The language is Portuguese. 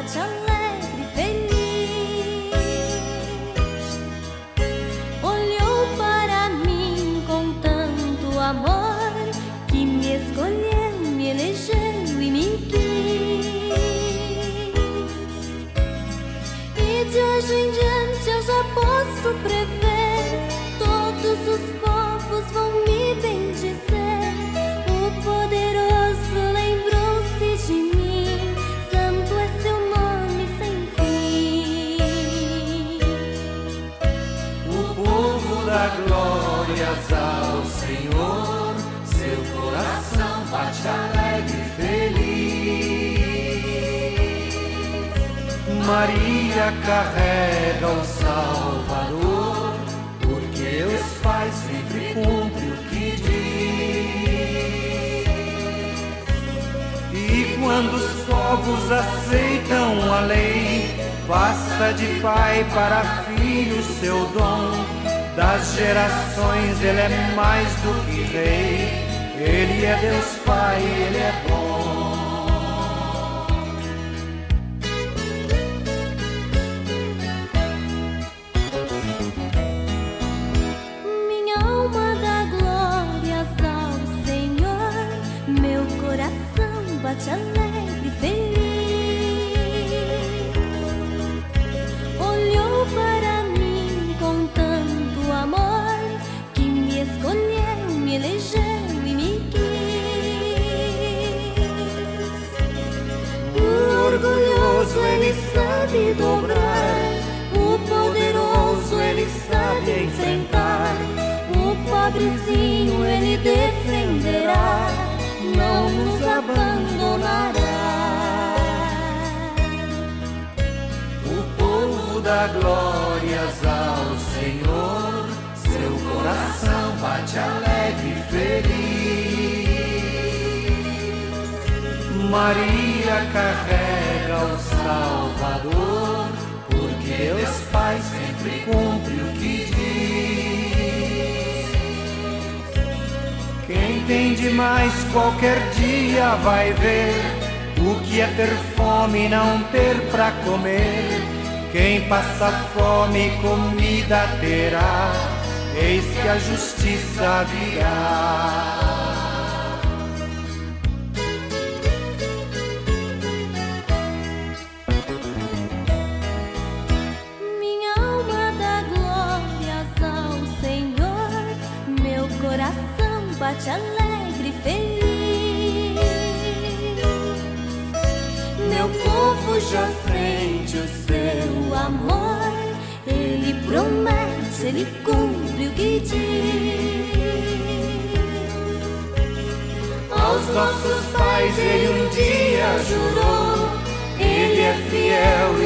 bate alegre e feliz. Olhou para mim com tanto amor, que me escolheu, me elegeu e me quis. E de hoje em diante eu já posso prever, todos os povos vão me bendizer. O poderoso lembrou-se de mim, santo é seu nome sem fim. O povo dá glórias ao Senhor, seu coração bate alegre e feliz. Maria carrega o Salvador, porque Deus faz sempre cumpre o que diz. E quando os povos aceitam a lei, passa de pai para filho seu dom. Das gerações ele é mais do que rei, ele é Deus Pai, ele é bom. Minha alma dá glórias ao Senhor, meu coração bate alegre e feliz. Olhou para mim com tanto amor, que me escolheu, me elegeu e me quis. O orgulhoso ele sabe dobrar, o poderoso ele sabe enfrentar. O pobrezinho ele defenderá, não nos abandonará. O povo dá glórias ao Senhor, seu coração bate alegre e feliz. Maria carrega o Salvador, porque Deus faz sempre cumpre o que diz. Quem tem demais qualquer dia vai ver o que é ter fome e não ter pra comer. Quem passa fome comida terá, eis que a justiça virá. Minha alma dá glórias ao Senhor, meu coração bate alegre e feliz. Meu povo já sente o seu amor, ele promete, ele cumpre o que diz. Aos nossos pais ele um dia jurou, ele é fiel e